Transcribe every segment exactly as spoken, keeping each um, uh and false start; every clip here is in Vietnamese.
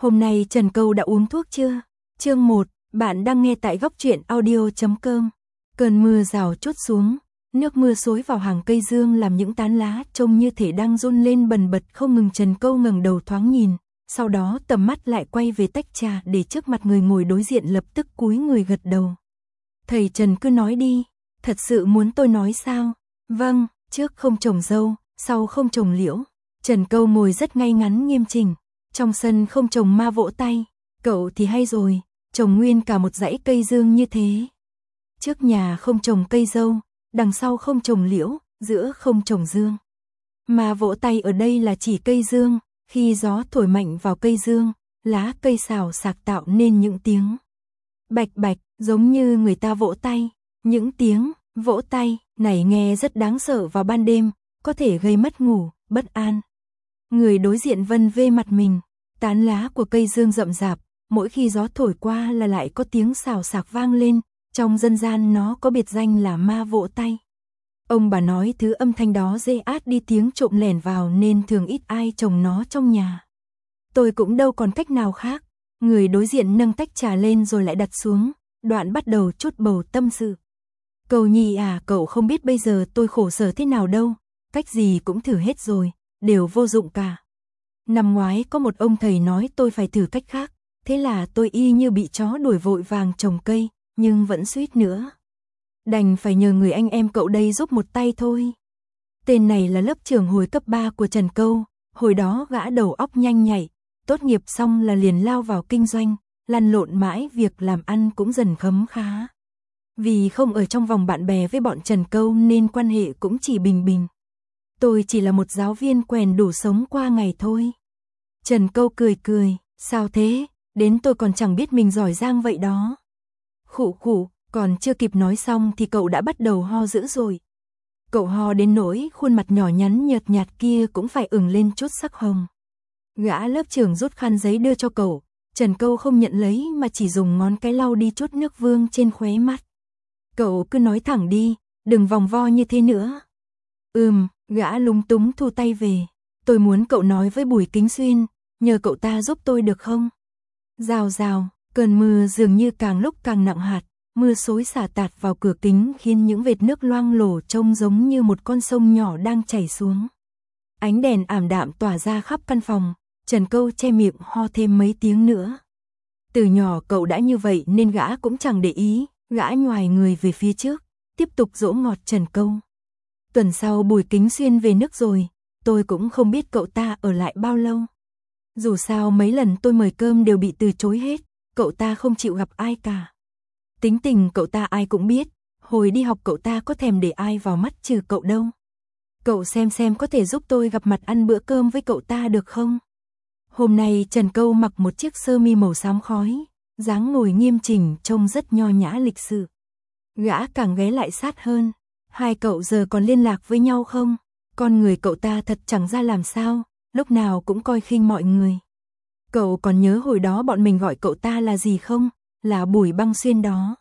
Hôm nay Trần Câu đã uống thuốc chưa? Chương một, bạn đang nghe tại góc truyện audio chấm com. Cơn mưa rào trút xuống, nước mưa xối vào hàng cây dương làm những tán lá trông như thể đang run lên bần bật không ngừng. Trần Câu ngẩng đầu thoáng nhìn, sau đó tầm mắt lại quay về tách trà để trước mặt người ngồi đối diện, lập tức cúi người gật đầu. Thầy Trần cứ nói đi, thật sự muốn tôi nói sao? Vâng, trước không trồng dâu, sau không trồng liễu. Trần Câu ngồi rất ngay ngắn nghiêm chỉnh. Trong sân không trồng ma vỗ tay, cậu thì hay rồi, trồng nguyên cả một dãy cây dương như thế. Trước nhà không trồng cây dâu, đằng sau không trồng liễu, giữa không trồng dương. Ma vỗ tay ở đây là chỉ cây dương, khi gió thổi mạnh vào cây dương, lá cây xào xạc tạo nên những tiếng bạch bạch, giống như người ta vỗ tay. Những tiếng vỗ tay này nghe rất đáng sợ vào ban đêm, có thể gây mất ngủ, bất an. Người đối diện vân vê mặt mình, tán lá của cây dương rậm rạp, mỗi khi gió thổi qua là lại có tiếng xào xạc vang lên, trong dân gian nó có biệt danh là ma vỗ tay. Ông bà nói thứ âm thanh đó dễ át đi tiếng trộm lẻn vào nên thường ít ai trồng nó trong nhà. Tôi cũng đâu còn cách nào khác. Người đối diện nâng tách trà lên rồi lại đặt xuống, đoạn bắt đầu chút bầu tâm sự. Cầu Nhi à, cậu không biết bây giờ tôi khổ sở thế nào đâu, cách gì cũng thử hết rồi, đều vô dụng cả. Năm ngoái có một ông thầy nói tôi phải thử cách khác, thế là tôi y như bị chó đuổi vội vàng trồng cây, nhưng vẫn suýt nữa. Đành phải nhờ người anh em cậu đây giúp một tay thôi. Tên này là lớp trưởng hồi cấp ba của Trần Câu, hồi đó gã đầu óc nhanh nhạy, tốt nghiệp xong là liền lao vào kinh doanh, lăn lộn mãi việc làm ăn cũng dần khấm khá. Vì không ở trong vòng bạn bè với bọn Trần Câu nên quan hệ cũng chỉ bình bình. Tôi chỉ là một giáo viên quèn đủ sống qua ngày thôi. Trần Câu cười cười, sao thế, đến tôi còn chẳng biết mình giỏi giang vậy đó. Khụ khụ, còn chưa kịp nói xong thì cậu đã bắt đầu ho dữ rồi. Cậu ho đến nỗi khuôn mặt nhỏ nhắn nhợt nhạt kia cũng phải ửng lên chút sắc hồng. Gã lớp trưởng rút khăn giấy đưa cho cậu, Trần Câu không nhận lấy mà chỉ dùng ngón cái lau đi chút nước vương trên khóe mắt. Cậu cứ nói thẳng đi, đừng vòng vo như thế nữa. Ừm, gã lúng túng thu tay về. Tôi muốn cậu nói với Bùi Kính Xuyên, nhờ cậu ta giúp tôi được không? Rào rào, cơn mưa dường như càng lúc càng nặng hạt, mưa xối xả tạt vào cửa kính khiến những vệt nước loang lổ trông giống như một con sông nhỏ đang chảy xuống. Ánh đèn ảm đạm tỏa ra khắp căn phòng, Trần Câu che miệng ho thêm mấy tiếng nữa. Từ nhỏ cậu đã như vậy nên gã cũng chẳng để ý, gã nhoài người về phía trước, tiếp tục dỗ ngọt Trần Câu. Tuần sau Bùi Kính Xuyên về nước rồi, tôi cũng không biết cậu ta ở lại bao lâu. Dù sao mấy lần tôi mời cơm đều bị từ chối hết, cậu ta không chịu gặp ai cả. Tính tình cậu ta ai cũng biết, hồi đi học cậu ta có thèm để ai vào mắt trừ cậu đâu. Cậu xem xem có thể giúp tôi gặp mặt ăn bữa cơm với cậu ta được không? Hôm nay Trần Câu mặc một chiếc sơ mi màu xám khói, dáng ngồi nghiêm chỉnh trông rất nho nhã lịch sự. Gã càng ghé lại sát hơn. Hai cậu giờ còn liên lạc với nhau không? Con người cậu ta thật chẳng ra làm sao, lúc nào cũng coi khinh mọi người. Cậu còn nhớ hồi đó bọn mình gọi cậu ta là gì không? Là Bùi Băng Xuyên đó.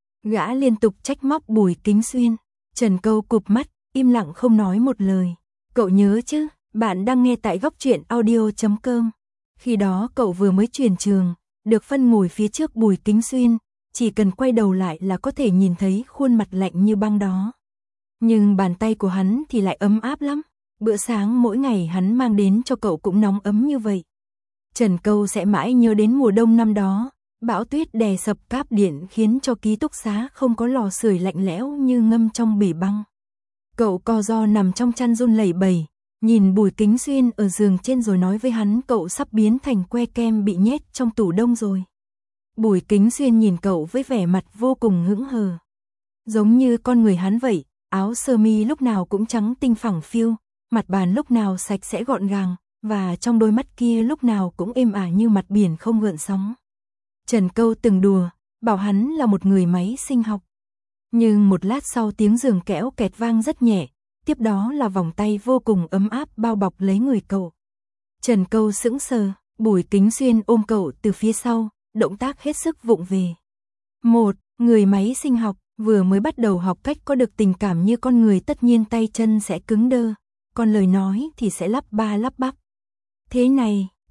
Gã liên tục trách móc Bùi Kính Xuyên. Trần Câu cụp mắt, im lặng không nói một lời. Cậu nhớ chứ, bạn đang nghe tại góc truyện audio chấm com. Khi đó cậu vừa mới chuyển trường, được phân ngồi phía trước Bùi Kính Xuyên, chỉ cần quay đầu lại là có thể nhìn thấy khuôn mặt lạnh như băng đó. Nhưng bàn tay của hắn thì lại ấm áp lắm, bữa sáng mỗi ngày hắn mang đến cho cậu cũng nóng ấm như vậy. Trần Câu sẽ mãi nhớ đến mùa đông năm đó, bão tuyết đè sập cáp điện khiến cho ký túc xá không có lò sưởi lạnh lẽo như ngâm trong bể băng. Cậu co ro nằm trong chăn run lẩy bẩy, nhìn Bùi Kính Xuyên ở giường trên rồi nói với hắn cậu sắp biến thành que kem bị nhét trong tủ đông rồi. Bùi Kính Xuyên nhìn cậu với vẻ mặt vô cùng hững hờ. Giống như con người hắn vậy, áo sơ mi lúc nào cũng trắng tinh phẳng phiu, mặt bàn lúc nào sạch sẽ gọn gàng, và trong đôi mắt kia lúc nào cũng êm ả như mặt biển không gợn sóng. Trần Câu từng đùa, bảo hắn là một người máy sinh học. Nhưng một lát sau tiếng giường kẽo kẹt vang rất nhẹ, tiếp đó là vòng tay vô cùng ấm áp bao bọc lấy người cậu. Trần Câu sững sờ, Bùi Kính Xuyên ôm cậu từ phía sau, động tác hết sức vụng về. Một, người máy sinh học, vừa mới bắt đầu học cách có được tình cảm như con người tất nhiên tay chân sẽ cứng đơ, còn lời nói thì sẽ lắp ba lắp bắp. Thế này,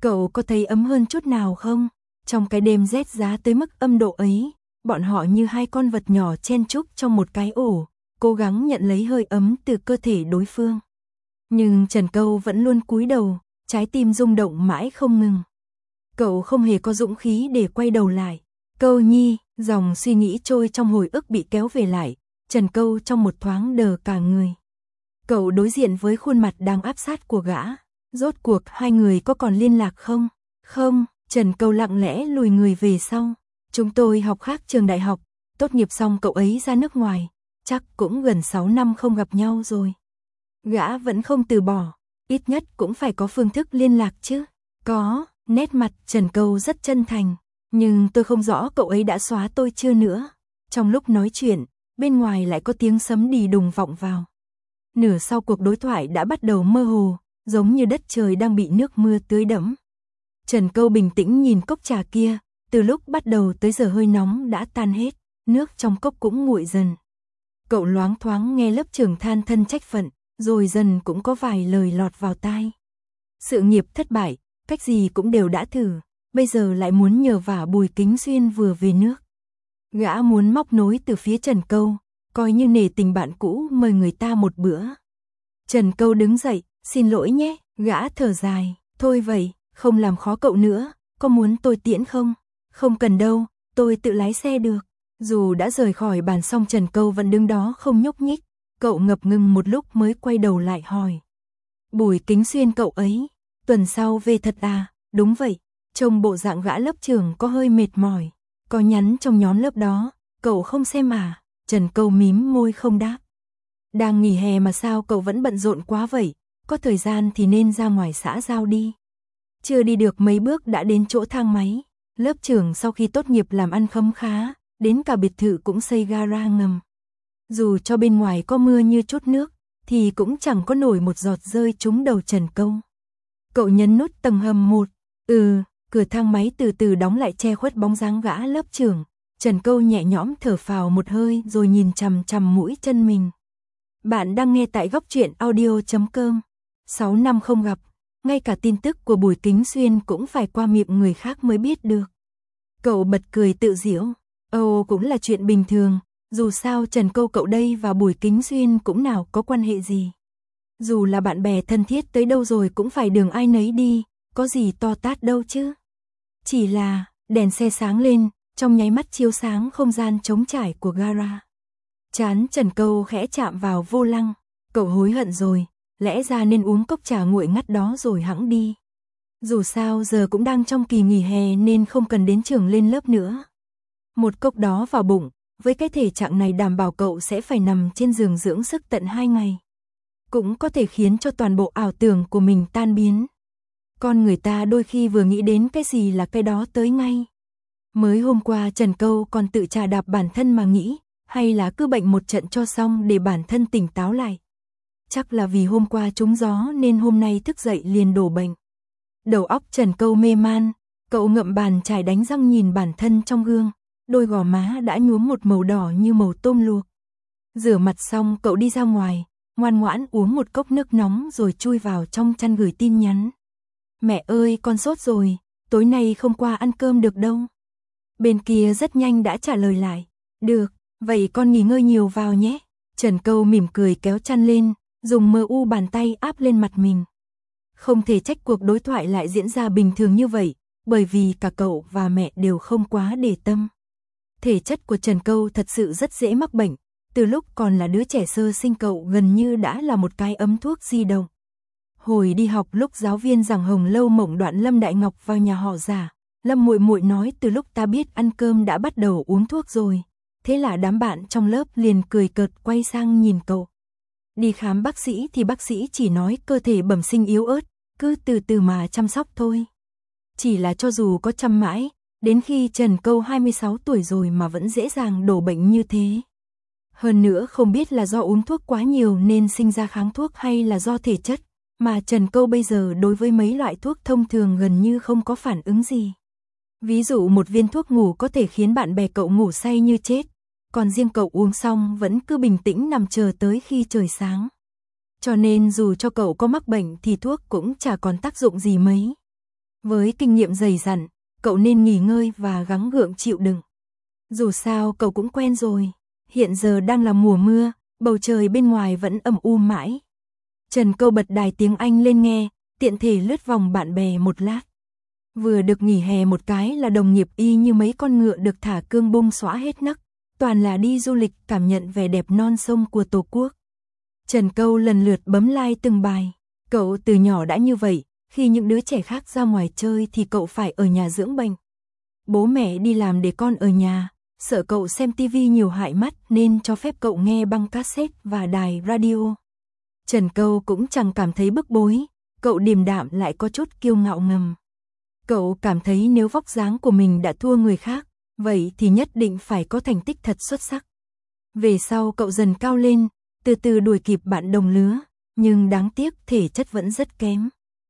Cậu có thấy ấm hơn chút nào không? Trong cái đêm rét giá tới mức âm độ ấy, bọn họ như hai con vật nhỏ chen chúc trong một cái ổ, cố gắng nhận lấy hơi ấm từ cơ thể đối phương. Nhưng Trần Câu vẫn luôn cúi đầu, trái tim rung động mãi không ngừng. Cậu không hề có dũng khí để quay đầu lại. Câu Nhi, dòng suy nghĩ trôi trong hồi ức bị kéo về lại, Trần Câu trong một thoáng đờ cả người. Cậu đối diện với khuôn mặt đang áp sát của gã. Rốt cuộc hai người có còn liên lạc không? Không, Trần Câu lặng lẽ lùi người về sau. Chúng tôi học khác trường đại học, tốt nghiệp xong cậu ấy ra nước ngoài, chắc cũng gần sáu năm không gặp nhau rồi. Gã vẫn không từ bỏ, ít nhất cũng phải có phương thức liên lạc chứ. Có, nét mặt Trần Câu rất chân thành, nhưng tôi không rõ cậu ấy đã xóa tôi chưa nữa. Trong lúc nói chuyện, bên ngoài lại có tiếng sấm đì đùng vọng vào. Nửa sau cuộc đối thoại đã bắt đầu mơ hồ, giống như đất trời đang bị nước mưa tưới đẫm. Trần Câu bình tĩnh nhìn cốc trà kia, từ lúc bắt đầu tới giờ hơi nóng đã tan hết, nước trong cốc cũng nguội dần. Cậu loáng thoáng nghe lớp trưởng than thân trách phận, rồi dần cũng có vài lời lọt vào tai. Sự nghiệp thất bại, cách gì cũng đều đã thử, bây giờ lại muốn nhờ vả Bùi Kính Xuyên vừa về nước. Gã muốn móc nối từ phía Trần Câu, coi như nể tình bạn cũ mời người ta một bữa. Trần Câu đứng dậy, xin lỗi nhé, gã thở dài, thôi vậy, không làm khó cậu nữa, có muốn tôi tiễn không? Không cần đâu, tôi tự lái xe được. Dù đã rời khỏi bàn xong Trần Câu vẫn đứng đó không nhúc nhích, cậu ngập ngừng một lúc mới quay đầu lại hỏi. Bùi Kính Xuyên cậu ấy, tuần sau về thật à? Đúng vậy, trông bộ dạng gã lớp trưởng có hơi mệt mỏi, có nhắn trong nhóm lớp đó, cậu không xem à? Trần Câu mím môi không đáp. Đang nghỉ hè mà sao cậu vẫn bận rộn quá vậy, có thời gian thì nên ra ngoài xã giao đi. Chưa đi được mấy bước đã đến chỗ thang máy, lớp trưởng sau khi tốt nghiệp làm ăn khấm khá, đến cả biệt thự cũng xây gara ngầm. Dù cho bên ngoài có mưa như chút nước, thì cũng chẳng có nổi một giọt rơi trúng đầu Trần Câu. Cậu nhấn nút tầng hầm một, ừ, cửa thang máy từ từ đóng lại che khuất bóng dáng gã lớp trưởng. Trần Câu nhẹ nhõm thở phào một hơi rồi nhìn chằm chằm mũi chân mình. Bạn đang nghe tại góc truyện audio chấm com. sáu năm không gặp, ngay cả tin tức của Bùi Kính Xuyên cũng phải qua miệng người khác mới biết được. Cậu bật cười tự giễu, ồ cũng là chuyện bình thường, dù sao Trần Câu cậu đây và Bùi Kính Xuyên cũng nào có quan hệ gì. Dù là bạn bè thân thiết tới đâu rồi cũng phải đường ai nấy đi, có gì to tát đâu chứ. Chỉ là, đèn xe sáng lên, trong nháy mắt chiếu sáng không gian trống trải của gara. Trán Trần Câu khẽ chạm vào vô lăng, cậu hối hận rồi, lẽ ra nên uống cốc trà nguội ngắt đó rồi hẵng đi. Dù sao giờ cũng đang trong kỳ nghỉ hè nên không cần đến trường lên lớp nữa. Một cốc đó vào bụng, với cái thể trạng này đảm bảo cậu sẽ phải nằm trên giường dưỡng sức tận hai ngày. Cũng có thể khiến cho toàn bộ ảo tưởng của mình tan biến. Con người ta đôi khi vừa nghĩ đến cái gì là cái đó tới ngay. Mới hôm qua Trần Câu còn tự trà đạp bản thân mà nghĩ, hay là cứ bệnh một trận cho xong để bản thân tỉnh táo lại. Chắc là vì hôm qua trúng gió nên hôm nay thức dậy liền đổ bệnh. Đầu óc Trần Câu mê man, cậu ngậm bàn chải đánh răng nhìn bản thân trong gương, đôi gò má đã nhuốm một màu đỏ như màu tôm luộc. Rửa mặt xong cậu đi ra ngoài, ngoan ngoãn uống một cốc nước nóng rồi chui vào trong chăn gửi tin nhắn. Mẹ ơi con sốt rồi, tối nay không qua ăn cơm được đâu. Bên kia rất nhanh đã trả lời lại, được, vậy con nghỉ ngơi nhiều vào nhé. Trần Câu mỉm cười kéo chăn lên, dùng mờ u bàn tay áp lên mặt mình. Không thể trách cuộc đối thoại lại diễn ra bình thường như vậy, bởi vì cả cậu và mẹ đều không quá để tâm. Thể chất của Trần Câu thật sự rất dễ mắc bệnh, từ lúc còn là đứa trẻ sơ sinh cậu gần như đã là một cái ấm thuốc di động. Hồi đi học lúc giáo viên giảng Hồng Lâu Mộng đoạn Lâm Đại Ngọc vào nhà họ Giả, Lâm muội muội nói từ lúc ta biết ăn cơm đã bắt đầu uống thuốc rồi. Thế là đám bạn trong lớp liền cười cợt quay sang nhìn cậu. Đi khám bác sĩ thì bác sĩ chỉ nói cơ thể bẩm sinh yếu ớt, cứ từ từ mà chăm sóc thôi. Chỉ là cho dù có chăm mãi, đến khi Trần Câu hai mươi sáu tuổi rồi mà vẫn dễ dàng đổ bệnh như thế. Hơn nữa không biết là do uống thuốc quá nhiều nên sinh ra kháng thuốc hay là do thể chất, mà Trần Câu bây giờ đối với mấy loại thuốc thông thường gần như không có phản ứng gì. Ví dụ một viên thuốc ngủ có thể khiến bạn bè cậu ngủ say như chết, còn riêng cậu uống xong vẫn cứ bình tĩnh nằm chờ tới khi trời sáng. Cho nên dù cho cậu có mắc bệnh thì thuốc cũng chả còn tác dụng gì mấy. Với kinh nghiệm dày dặn, cậu nên nghỉ ngơi và gắng gượng chịu đựng. Dù sao cậu cũng quen rồi, hiện giờ đang là mùa mưa, bầu trời bên ngoài vẫn âm u mãi. Trần Câu bật đài tiếng Anh lên nghe, tiện thể lướt vòng bạn bè một lát. Vừa được nghỉ hè một cái là đồng nghiệp y như mấy con ngựa được thả cương bung xõa hết nấc, toàn là đi du lịch cảm nhận vẻ đẹp non sông của Tổ quốc. Trần Câu lần lượt bấm like từng bài, cậu từ nhỏ đã như vậy, khi những đứa trẻ khác ra ngoài chơi thì cậu phải ở nhà dưỡng bệnh. Bố mẹ đi làm để con ở nhà, sợ cậu xem tivi nhiều hại mắt nên cho phép cậu nghe băng cassette và đài radio. Trần Câu cũng chẳng cảm thấy bức bối, cậu điềm đạm lại có chút kiêu ngạo ngầm. Cậu cảm thấy nếu vóc dáng của mình đã thua người khác, vậy thì nhất định phải có thành tích thật xuất sắc. Về sau cậu dần cao lên, từ từ đuổi kịp bạn đồng lứa, nhưng đáng tiếc thể chất vẫn rất kém.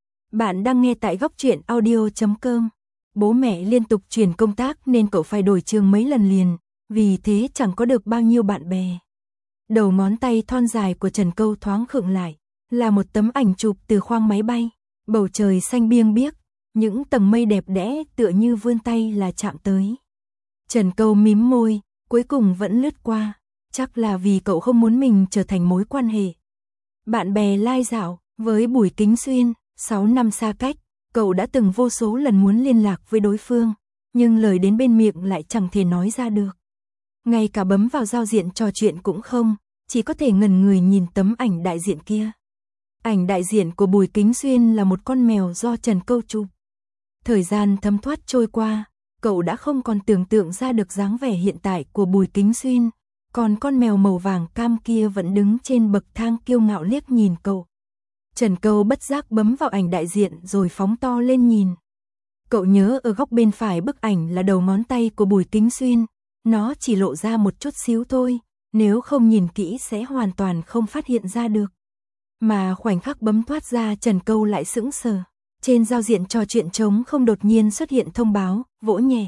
Bạn đang nghe tại góc truyện audio chấm com. Bố mẹ liên tục chuyển công tác nên cậu phải đổi trường mấy lần liền, vì thế chẳng có được bao nhiêu bạn bè. Đầu ngón tay thon dài của Trần Câu thoáng khựng lại, là một tấm ảnh chụp từ khoang máy bay, bầu trời xanh biêng biếc, những tầng mây đẹp đẽ tựa như vươn tay là chạm tới. Trần Câu mím môi, cuối cùng vẫn lướt qua, chắc là vì cậu không muốn mình trở thành mối quan hệ. Bạn bè lai dạo, với Bùi Kính Xuyên, sáu năm xa cách, cậu đã từng vô số lần muốn liên lạc với đối phương, nhưng lời đến bên miệng lại chẳng thể nói ra được. Ngay cả bấm vào giao diện trò chuyện cũng không, chỉ có thể ngẩn người nhìn tấm ảnh đại diện kia. Ảnh đại diện của Bùi Kính Xuyên là một con mèo do Trần Câu chụp. Thời gian thấm thoát trôi qua, cậu đã không còn tưởng tượng ra được dáng vẻ hiện tại của Bùi Kính Xuyên, còn con mèo màu vàng cam kia vẫn đứng trên bậc thang kiêu ngạo liếc nhìn cậu. Trần Câu bất giác bấm vào ảnh đại diện rồi phóng to lên nhìn. Cậu nhớ ở góc bên phải bức ảnh là đầu ngón tay của Bùi Kính Xuyên, nó chỉ lộ ra một chút xíu thôi, nếu không nhìn kỹ sẽ hoàn toàn không phát hiện ra được. Mà khoảnh khắc bấm thoát ra Trần Câu lại sững sờ. Trên giao diện trò chuyện trống không đột nhiên xuất hiện thông báo, vỗ nhẹ.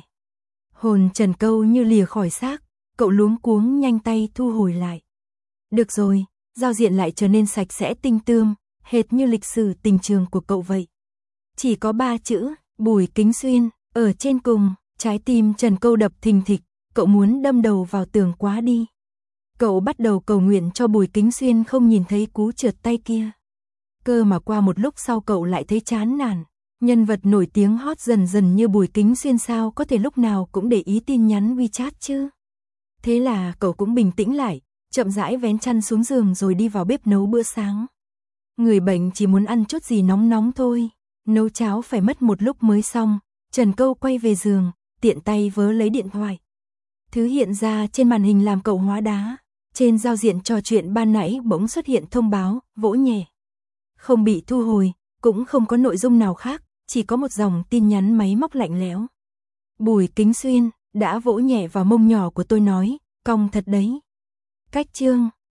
Hồn Trần Câu như lìa khỏi xác, cậu luống cuống nhanh tay thu hồi lại. Được rồi, giao diện lại trở nên sạch sẽ tinh tươm, hệt như lịch sử tình trường của cậu vậy. Chỉ có ba chữ, Bùi Kính Xuyên, ở trên cùng, trái tim Trần Câu đập thình thịch, cậu muốn đâm đầu vào tường quá đi. Cậu bắt đầu cầu nguyện cho Bùi Kính Xuyên không nhìn thấy cú trượt tay kia. Cơ mà qua một lúc sau cậu lại thấy chán nản, nhân vật nổi tiếng hot dần dần như Bùi Kính Xuyên sao có thể lúc nào cũng để ý tin nhắn WeChat chứ. Thế là cậu cũng bình tĩnh lại, chậm rãi vén chăn xuống giường rồi đi vào bếp nấu bữa sáng. Người bệnh chỉ muốn ăn chút gì nóng nóng thôi, nấu cháo phải mất một lúc mới xong. Trần Câu quay về giường, tiện tay vớ lấy điện thoại. Thứ hiện ra trên màn hình làm cậu hóa đá, trên giao diện trò chuyện ban nãy bỗng xuất hiện thông báo, vỗ nhẹ. Không bị thu hồi, cũng không có nội dung nào khác, chỉ có một dòng tin nhắn máy móc lạnh lẽo. Bùi Kính Xuyên đã vỗ nhẹ vào mông nhỏ của tôi nói, cong thật đấy. Cách chương